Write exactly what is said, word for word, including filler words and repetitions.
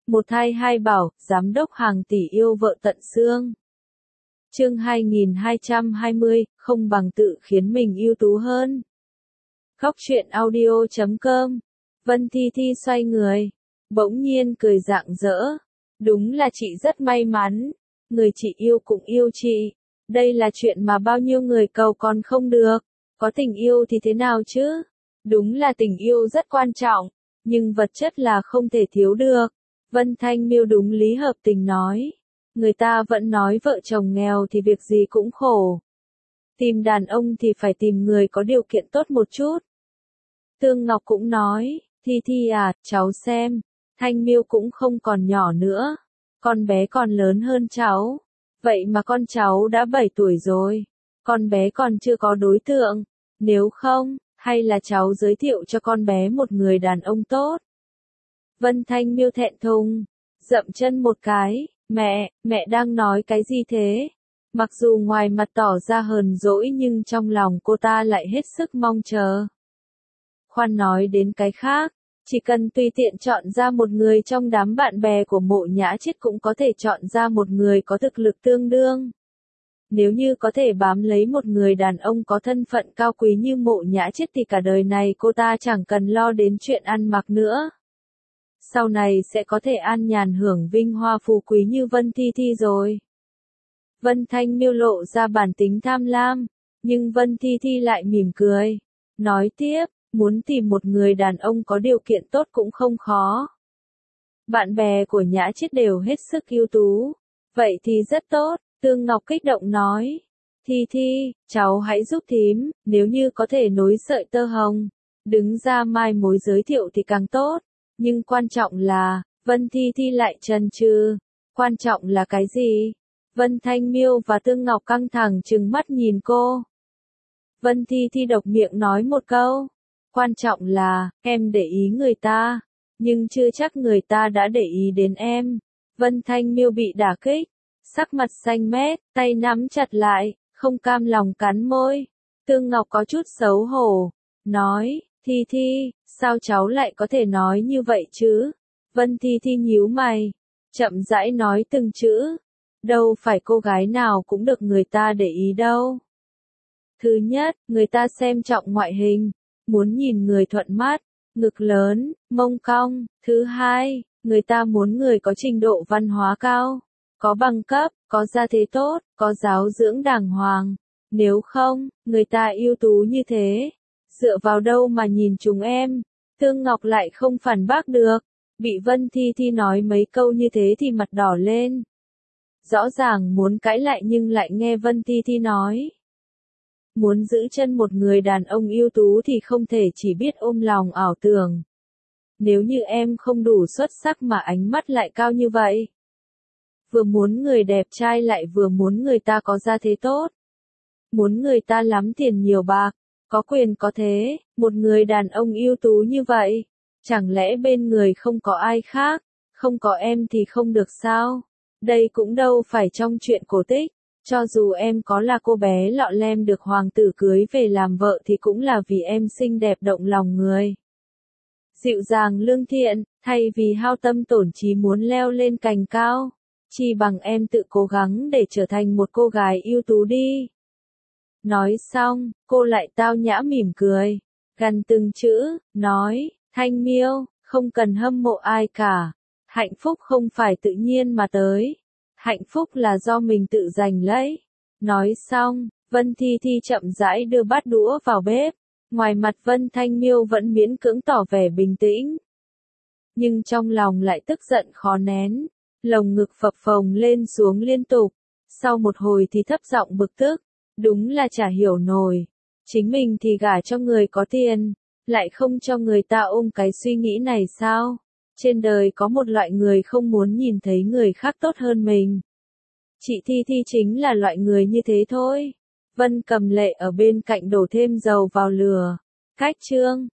Một thai hai bảo, giám đốc hàng tỷ yêu vợ tận xương. Chương hai nghìn hai trăm hai mươi, không bằng tự khiến mình ưu tú hơn. Góc truyện audio chấm com. Vân Thi Thi xoay người, bỗng nhiên cười rạng rỡ. Đúng là chị rất may mắn, người chị yêu cũng yêu chị. Đây là chuyện mà bao nhiêu người cầu còn không được. Có tình yêu thì thế nào chứ? Đúng là tình yêu rất quan trọng, nhưng vật chất là không thể thiếu được. Vân Thanh Miêu đúng lý hợp tình nói. Người ta vẫn nói vợ chồng nghèo thì việc gì cũng khổ. Tìm đàn ông thì phải tìm người có điều kiện tốt một chút. Tương Ngọc cũng nói, Thi Thi à, cháu xem, Thanh Miêu cũng không còn nhỏ nữa. Con bé còn lớn hơn cháu. Vậy mà con cháu đã bảy tuổi rồi. Con bé còn chưa có đối tượng. Nếu không, hay là cháu giới thiệu cho con bé một người đàn ông tốt. Vân Thanh Miêu thẹn thùng, dậm chân một cái, mẹ, mẹ đang nói cái gì thế? Mặc dù ngoài mặt tỏ ra hờn dỗi nhưng trong lòng cô ta lại hết sức mong chờ. Khoan nói đến cái khác, chỉ cần tùy tiện chọn ra một người trong đám bạn bè của Mộ Nhã Chiết cũng có thể chọn ra một người có thực lực tương đương. Nếu như có thể bám lấy một người đàn ông có thân phận cao quý như Mộ Nhã Chiết thì cả đời này cô ta chẳng cần lo đến chuyện ăn mặc nữa. Sau này sẽ có thể an nhàn hưởng vinh hoa phú quý như Vân Thi Thi rồi. Vân Thanh Miêu lộ ra bản tính tham lam, nhưng Vân Thi Thi lại mỉm cười. Nói tiếp, muốn tìm một người đàn ông có điều kiện tốt cũng không khó. Bạn bè của Nhã Chiết đều hết sức ưu tú. Vậy thì rất tốt, Tương Ngọc kích động nói. Thi Thi, cháu hãy giúp thím, nếu như có thể nối sợi tơ hồng, đứng ra mai mối giới thiệu thì càng tốt. Nhưng quan trọng là, Vân Thi Thi lại chần chừ. Quan trọng là cái gì? Vân Thanh Miêu và Tương Ngọc căng thẳng trừng mắt nhìn cô. Vân Thi Thi độc miệng nói một câu. Quan trọng là, em để ý người ta. Nhưng chưa chắc người ta đã để ý đến em. Vân Thanh Miêu bị đả kích. Sắc mặt xanh mét, tay nắm chặt lại, không cam lòng cắn môi. Tương Ngọc có chút xấu hổ. Nói, Thi Thi, sao cháu lại có thể nói như vậy chứ? Vân Thi Thi nhíu mày, chậm rãi nói từng chữ. Đâu phải cô gái nào cũng được người ta để ý đâu. Thứ nhất, người ta xem trọng ngoại hình, muốn nhìn người thuận mắt, ngực lớn, mông cong. Thứ hai, người ta muốn người có trình độ văn hóa cao, có bằng cấp, có gia thế tốt, có giáo dưỡng đàng hoàng. Nếu không, người ta ưu tú như thế, dựa vào đâu mà nhìn chúng em? Tương Ngọc lại không phản bác được. Bị Vân Thi Thi nói mấy câu như thế thì mặt đỏ lên. Rõ ràng muốn cãi lại nhưng lại nghe Vân Thi Thi nói. Muốn giữ chân một người đàn ông ưu tú thì không thể chỉ biết ôm lòng ảo tưởng. Nếu như em không đủ xuất sắc mà ánh mắt lại cao như vậy. Vừa muốn người đẹp trai lại vừa muốn người ta có gia thế tốt. Muốn người ta lắm tiền nhiều bạc, có quyền có thế, một người đàn ông ưu tú như vậy. Chẳng lẽ bên người không có ai khác, không có em thì không được sao? Đây cũng đâu phải trong chuyện cổ tích. Cho dù em có là cô bé lọ lem được hoàng tử cưới về làm vợ thì cũng là vì em xinh đẹp động lòng người. Dịu dàng lương thiện, thay vì hao tâm tổn trí muốn leo lên cành cao. Chi bằng em tự cố gắng để trở thành một cô gái ưu tú đi. Nói xong, cô lại tao nhã mỉm cười. Gằn từng chữ, nói, Thanh Miêu, không cần hâm mộ ai cả. Hạnh phúc không phải tự nhiên mà tới. Hạnh phúc là do mình tự giành lấy. Nói xong, Vân Thi Thi chậm rãi đưa bát đũa vào bếp. Ngoài mặt Vân Thanh Miêu vẫn miễn cưỡng tỏ vẻ bình tĩnh. Nhưng trong lòng lại tức giận khó nén. Lồng ngực phập phồng lên xuống liên tục. Sau một hồi thì thấp giọng bực tức. Đúng là chả hiểu nổi. Chính mình thì gả cho người có tiền. Lại không cho người ta ôm cái suy nghĩ này sao? Trên đời có một loại người không muốn nhìn thấy người khác tốt hơn mình. Chị Thi Thi chính là loại người như thế thôi. Vân Cầm Lệ ở bên cạnh đổ thêm dầu vào lửa. Cách chương